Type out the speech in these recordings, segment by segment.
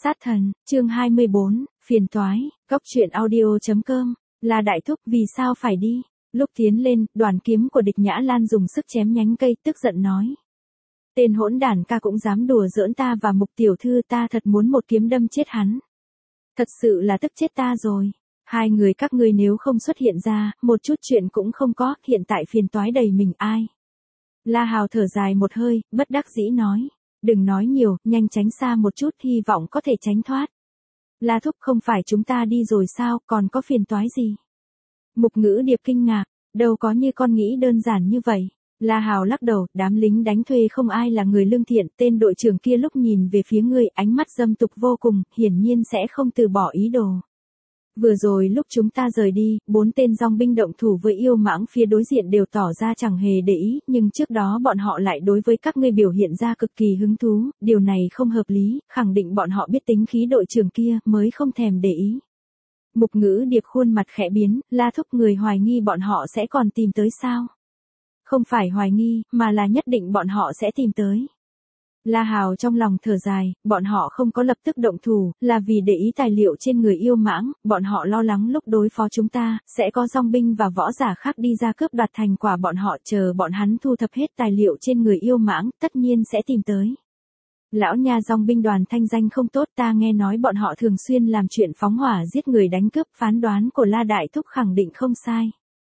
Sát thần, chương 24, phiền toái, góc truyện audio.com, là đại thúc vì sao phải đi. Lúc tiến lên, đoàn kiếm của địch Nhã Lan dùng sức chém nhánh cây, tức giận nói. Tên hỗn đản ca cũng dám đùa giỡn ta và Mục tiểu thư, ta thật muốn một kiếm đâm chết hắn. Thật sự là tức chết ta rồi. Hai người các ngươi nếu không xuất hiện ra, một chút chuyện cũng không có, hiện tại phiền toái đầy mình ai. La Hào thở dài một hơi, bất đắc dĩ nói. Đừng nói nhiều, nhanh tránh xa một chút, hy vọng có thể tránh thoát. La thúc, không phải chúng ta đi rồi sao, còn có phiền toái gì? Mục Ngữ Điệp kinh ngạc, đâu có như con nghĩ đơn giản như vậy. La Hào lắc đầu, đám lính đánh thuê không ai là người lương thiện, tên đội trưởng kia lúc nhìn về phía ngươi, ánh mắt dâm tục vô cùng, hiển nhiên sẽ không từ bỏ ý đồ. Vừa rồi lúc chúng ta rời đi, 4 tên dòng binh động thủ với yêu mãng phía đối diện đều tỏ ra chẳng hề để ý, nhưng trước đó bọn họ lại đối với các ngươi biểu hiện ra cực kỳ hứng thú, điều này không hợp lý, khẳng định bọn họ biết tính khí đội trưởng kia mới không thèm để ý. Mục Ngữ Điệp khuôn mặt khẽ biến, La thúc, người hoài nghi bọn họ sẽ còn tìm tới sao? Không phải hoài nghi, mà là nhất định bọn họ sẽ tìm tới. La Hào trong lòng thở dài, bọn họ không có lập tức động thủ, là vì để ý tài liệu trên người yêu mãng, bọn họ lo lắng lúc đối phó chúng ta, sẽ có dòng binh và võ giả khác đi ra cướp đoạt thành quả bọn họ, chờ bọn hắn thu thập hết tài liệu trên người yêu mãng, tất nhiên sẽ tìm tới. Lão nha dòng binh đoàn thanh danh không tốt, ta nghe nói bọn họ thường xuyên làm chuyện phóng hỏa giết người đánh cướp, phán đoán của La Đại Thúc khẳng định không sai.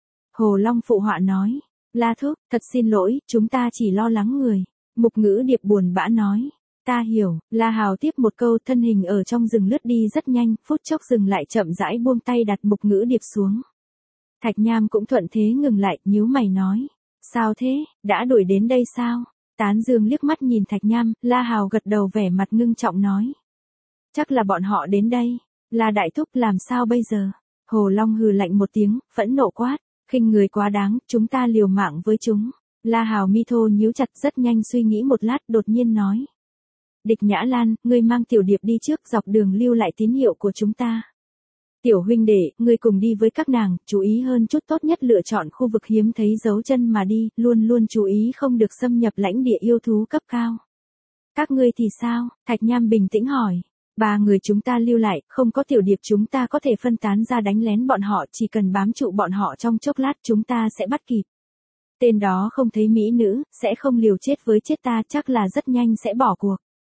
Hồ Long phụ họa nói, La Thúc, thật xin lỗi, chúng ta chỉ lo lắng người. Mục Ngữ Điệp buồn bã nói, ta hiểu. La Hào tiếp một câu, thân hình ở trong rừng lướt đi rất nhanh, phút chốc dừng lại, chậm rãi buông tay đặt Mục Ngữ Điệp xuống. Thạch Nham cũng thuận thế ngừng lại, nhíu mày nói, sao thế, đã đuổi đến đây sao? Tán Dương liếc mắt nhìn Thạch Nham, La Hào gật đầu vẻ mặt ngưng trọng nói, chắc là bọn họ đến đây. La Đại Thúc, làm sao bây giờ? Hồ Long hừ lạnh một tiếng, phẫn nộ quát, khinh người quá đáng, chúng ta liều mạng với chúng. La Hào mi thô nhíu chặt, rất nhanh suy nghĩ một lát, đột nhiên nói. Địch Nhã Lan, ngươi mang Tiểu Điệp đi trước, dọc đường lưu lại tín hiệu của chúng ta. Tiểu huynh đệ, ngươi cùng đi với các nàng, chú ý hơn chút, tốt nhất lựa chọn khu vực hiếm thấy dấu chân mà đi, luôn luôn chú ý không được xâm nhập lãnh địa yêu thú cấp cao. Các ngươi thì sao? Thạch Nham bình tĩnh hỏi. 3 người chúng ta lưu lại, không có Tiểu Điệp chúng ta có thể phân tán ra đánh lén bọn họ, chỉ cần bám trụ bọn họ trong chốc lát chúng ta sẽ bắt kịp. Tên đó không thấy mỹ nữ, sẽ không liều chết với chết ta, chắc là rất nhanh sẽ bỏ cuộc.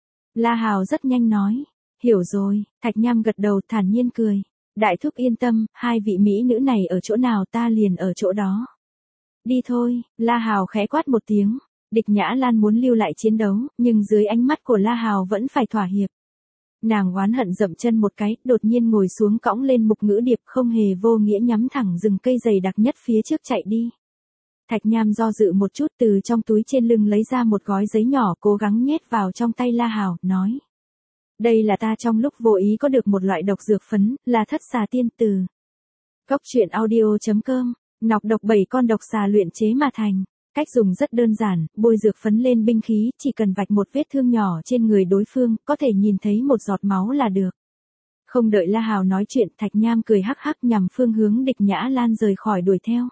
La Hào rất nhanh nói, hiểu rồi. Thạch Nham gật đầu thản nhiên cười. Đại thúc yên tâm, 2 vị mỹ nữ này ở chỗ nào ta liền ở chỗ đó. Đi thôi. La Hào khẽ quát một tiếng. Địch Nhã Lan muốn lưu lại chiến đấu, nhưng dưới ánh mắt của La Hào vẫn phải thỏa hiệp. Nàng oán hận dậm chân một cái, đột nhiên ngồi xuống cõng lên Mục Ngữ Điệp, không hề vô nghĩa nhắm thẳng rừng cây dày đặc nhất phía trước chạy đi. Thạch Nham do dự một chút, từ trong túi trên lưng lấy ra một gói giấy nhỏ, cố gắng nhét vào trong tay La Hào, nói. Đây là ta trong lúc vô ý có được một loại độc dược phấn, là Thất Xà Tiên từ Góc truyện audio.com, nọc độc 7 con độc xà luyện chế mà thành. Cách dùng rất đơn giản, bôi dược phấn lên binh khí, chỉ cần vạch một vết thương nhỏ trên người đối phương, có thể nhìn thấy một giọt máu là được. Không đợi La Hào nói chuyện, Thạch Nham cười hắc hắc nhằm phương hướng Địch Nhã Lan rời khỏi đuổi theo.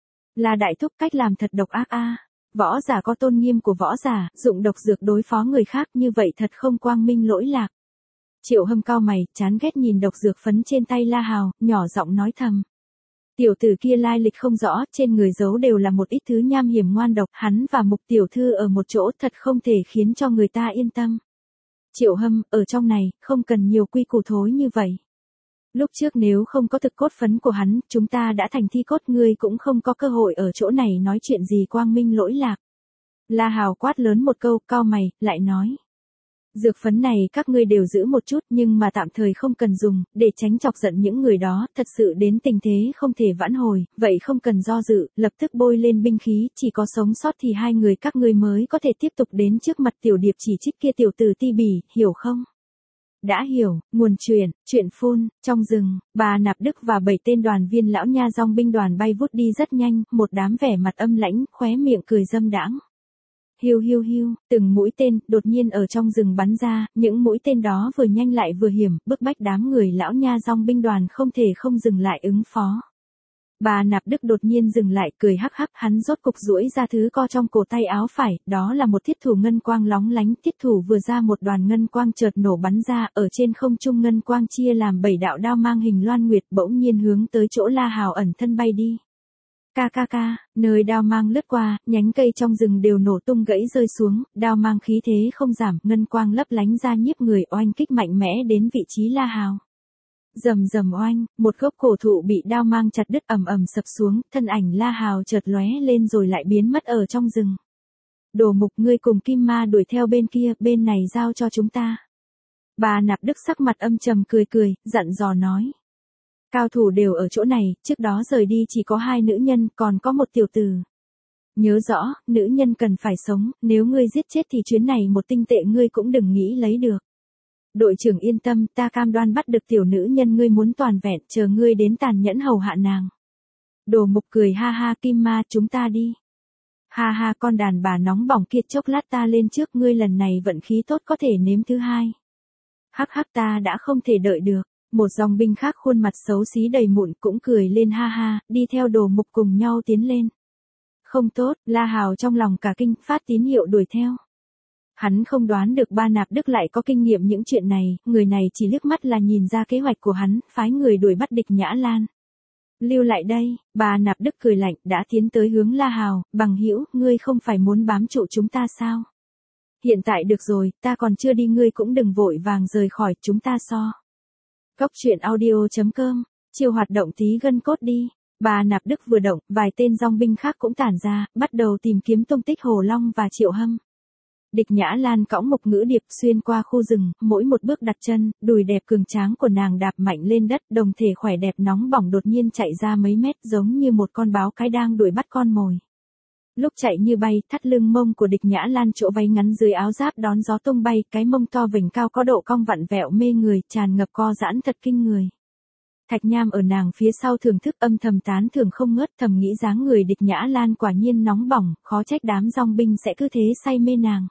La Đại Thúc, cách làm thật độc ác a. Võ giả có tôn nghiêm của võ giả, dụng độc dược đối phó người khác như vậy thật không quang minh lỗi lạc. Triệu Hâm cau mày, chán ghét nhìn độc dược phấn trên tay La Hào, nhỏ giọng nói thầm. Tiểu tử kia lai lịch không rõ, trên người giấu đều là một ít thứ nham hiểm ngoan độc, hắn và Mục tiểu thư ở một chỗ thật không thể khiến cho người ta yên tâm. Triệu Hâm, ở trong này, không cần nhiều quy củ thối như vậy. Lúc trước nếu không có thực cốt phấn của hắn, chúng ta đã thành thi cốt, ngươi cũng không có cơ hội ở chỗ này nói chuyện gì quang minh lỗi lạc. La Hào quát lớn một câu, cau mày, lại nói. Dược phấn này các ngươi đều giữ một chút, nhưng mà tạm thời không cần dùng, để tránh chọc giận những người đó, thật sự đến tình thế không thể vãn hồi, vậy không cần do dự, lập tức bôi lên binh khí, chỉ có sống sót thì 2 người các ngươi mới có thể tiếp tục đến trước mặt Tiểu Điệp chỉ trích kia tiểu tử ti bỉ, hiểu không? Đã hiểu. Nguồn chuyện phun, trong rừng, bà Nạp Đức và 7 tên đoàn viên lão nha dòng binh đoàn bay vút đi rất nhanh, một đám vẻ mặt âm lãnh, khóe miệng cười dâm đãng. Hiu hiu hiu, từng mũi tên đột nhiên ở trong rừng bắn ra, những mũi tên đó vừa nhanh lại vừa hiểm, bức bách đám người lão nha dòng binh đoàn không thể không dừng lại ứng phó. Bà Nạp Đức đột nhiên dừng lại, cười hắc hắc, hắn rốt cục duỗi ra thứ co trong cổ tay áo phải, đó là một thiết thủ ngân quang lóng lánh, thiết thủ vừa ra một đoàn ngân quang chợt nổ bắn ra, ở trên không trung ngân quang chia làm 7 đạo đao mang hình loan nguyệt, bỗng nhiên hướng tới chỗ La Hào ẩn thân bay đi. Ca ca ca, nơi đao mang lướt qua, nhánh cây trong rừng đều nổ tung gãy rơi xuống, đao mang khí thế không giảm, ngân quang lấp lánh ra nhiếp người, oanh kích mạnh mẽ đến vị trí La Hào. Rầm rầm oanh, một gốc cổ thụ bị đao mang chặt đứt, ầm ầm sập xuống, thân ảnh La Hào chợt lóe lên rồi lại biến mất ở trong rừng. Đồ Mục, ngươi cùng Kim Ma đuổi theo bên kia, bên này giao cho chúng ta. Bà Nạp Đức sắc mặt âm trầm cười cười, dặn dò nói. Cao thủ đều ở chỗ này, trước đó rời đi chỉ có 2 nữ nhân, còn có một tiểu tử. Nhớ rõ, nữ nhân cần phải sống, nếu ngươi giết chết thì chuyến này một tinh tệ ngươi cũng đừng nghĩ lấy được. Đội trưởng yên tâm, ta cam đoan bắt được tiểu nữ nhân ngươi muốn toàn vẹn, chờ ngươi đến tàn nhẫn hầu hạ nàng. Đồ Mục cười ha ha, Kim Ma, chúng ta đi. Ha ha, con đàn bà nóng bỏng kia, chốc lát ta lên trước, ngươi lần này vận khí tốt có thể nếm thứ hai. Hắc hắc, ta đã không thể đợi được. Một dòng binh khác khuôn mặt xấu xí đầy mụn cũng cười lên ha ha, đi theo Đồ Mục cùng nhau tiến lên. Không tốt, La Hào trong lòng cả kinh, phát tín hiệu đuổi theo. Hắn không đoán được Ba Nạp Đức lại có kinh nghiệm những chuyện này, người này chỉ liếc mắt là nhìn ra kế hoạch của hắn, phái người đuổi bắt Địch Nhã Lan. Lưu lại đây, Ba Nạp Đức cười lạnh, đã tiến tới hướng La Hào, bằng hữu, ngươi không phải muốn bám trụ chúng ta sao? Hiện tại được rồi, ta còn chưa đi, ngươi cũng đừng vội vàng rời khỏi, chúng ta so. Cốc truyện audio.com, chiều hoạt động tí gân cốt đi. Bà Nạp Đức vừa động, vài tên dòng binh khác cũng tản ra, bắt đầu tìm kiếm tung tích Hồ Long và Triệu Hâm. Địch Nhã Lan cõng Mộc Ngữ Điệp xuyên qua khu rừng, mỗi một bước đặt chân, đùi đẹp cường tráng của nàng đạp mạnh lên đất, đồng thể khỏe đẹp nóng bỏng đột nhiên chạy ra mấy mét, giống như một con báo cái đang đuổi bắt con mồi. Lúc chạy như bay, thắt lưng mông của Địch Nhã Lan chỗ váy ngắn dưới áo giáp đón gió tung bay, cái mông to vểnh cao có độ cong vặn vẹo mê người, tràn ngập co giãn thật kinh người. Thạch Nham ở nàng phía sau thưởng thức âm thầm tán thưởng không ngớt, thầm nghĩ dáng người Địch Nhã Lan quả nhiên nóng bỏng, khó trách đám dòng binh sẽ cứ thế say mê nàng.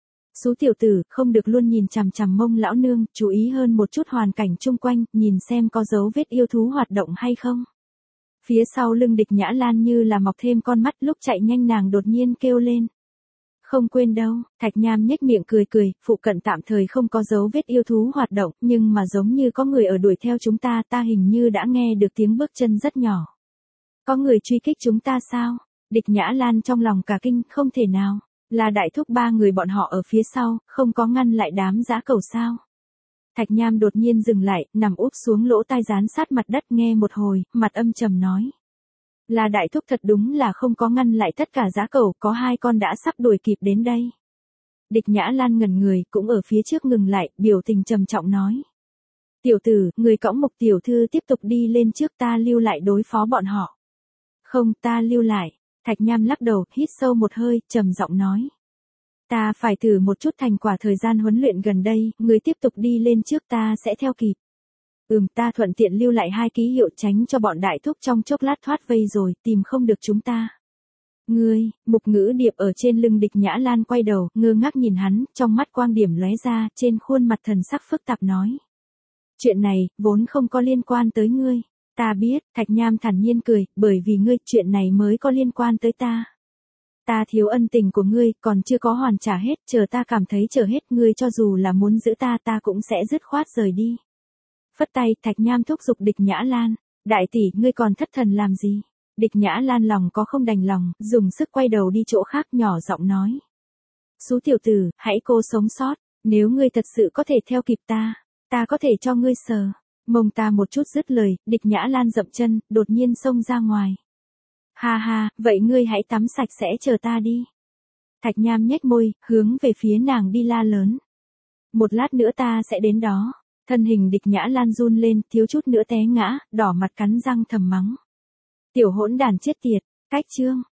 Sú tiểu tử, không được luôn nhìn chằm chằm mông lão nương, chú ý hơn một chút hoàn cảnh chung quanh, nhìn xem có dấu vết yêu thú hoạt động hay không. Phía sau lưng Địch Nhã Lan như là mọc thêm con mắt, lúc chạy nhanh nàng đột nhiên kêu lên. Không quên đâu, Thạch Nham nhếch miệng cười cười, phụ cận tạm thời không có dấu vết yêu thú hoạt động, nhưng mà giống như có người ở đuổi theo chúng ta, ta hình như đã nghe được tiếng bước chân rất nhỏ. Có người truy kích chúng ta sao? Địch Nhã Lan trong lòng cả kinh, không thể nào. Là đại thúc ba người bọn họ ở phía sau, không có ngăn lại đám dã cẩu sao. Thạch Nham đột nhiên dừng lại, nằm úp xuống lỗ tai dán sát mặt đất nghe một hồi, mặt âm trầm nói. Là đại thúc thật đúng là không có ngăn lại tất cả dã cẩu, có 2 con đã sắp đuổi kịp đến đây. Địch Nhã Lan ngẩn người, cũng ở phía trước ngừng lại, biểu tình trầm trọng nói. Tiểu tử, người cõng Mộc tiểu thư tiếp tục đi lên trước, ta lưu lại đối phó bọn họ. Không, ta lưu lại. Thạch Nham lắc đầu, hít sâu một hơi, trầm giọng nói. Ta phải thử một chút thành quả thời gian huấn luyện gần đây, người tiếp tục đi lên trước, ta sẽ theo kịp. Ta thuận tiện lưu lại 2 ký hiệu tránh cho bọn đại thúc trong chốc lát thoát vây rồi, tìm không được chúng ta. Ngươi, Mục Ngữ Điệp ở trên lưng Địch Nhã Lan quay đầu, ngơ ngác nhìn hắn, trong mắt quang điểm lóe ra, trên khuôn mặt thần sắc phức tạp nói. Chuyện này, vốn không có liên quan tới ngươi. Ta biết, Thạch Nham thản nhiên cười, bởi vì ngươi, chuyện này mới có liên quan tới ta. Ta thiếu ân tình của ngươi, còn chưa có hoàn trả hết, chờ ta cảm thấy chờ hết, ngươi cho dù là muốn giữ ta, ta cũng sẽ dứt khoát rời đi. Phất tay, Thạch Nham thúc giục Địch Nhã Lan, đại tỷ, ngươi còn thất thần làm gì? Địch Nhã Lan lòng có không đành lòng, dùng sức quay đầu đi chỗ khác, nhỏ giọng nói. Sú tiểu tử, hãy cố sống sót, nếu ngươi thật sự có thể theo kịp ta có thể cho ngươi sờ. Mông ta một chút dứt lời, Địch Nhã Lan dậm chân, đột nhiên xông ra ngoài. Ha ha, vậy ngươi hãy tắm sạch sẽ chờ ta đi. Thạch Nham nhếch môi, hướng về phía nàng đi la lớn. Một lát nữa ta sẽ đến đó. Thân hình Địch Nhã Lan run lên, thiếu chút nữa té ngã, đỏ mặt cắn răng thầm mắng. Tiểu hỗn đàn chết tiệt, cách chương.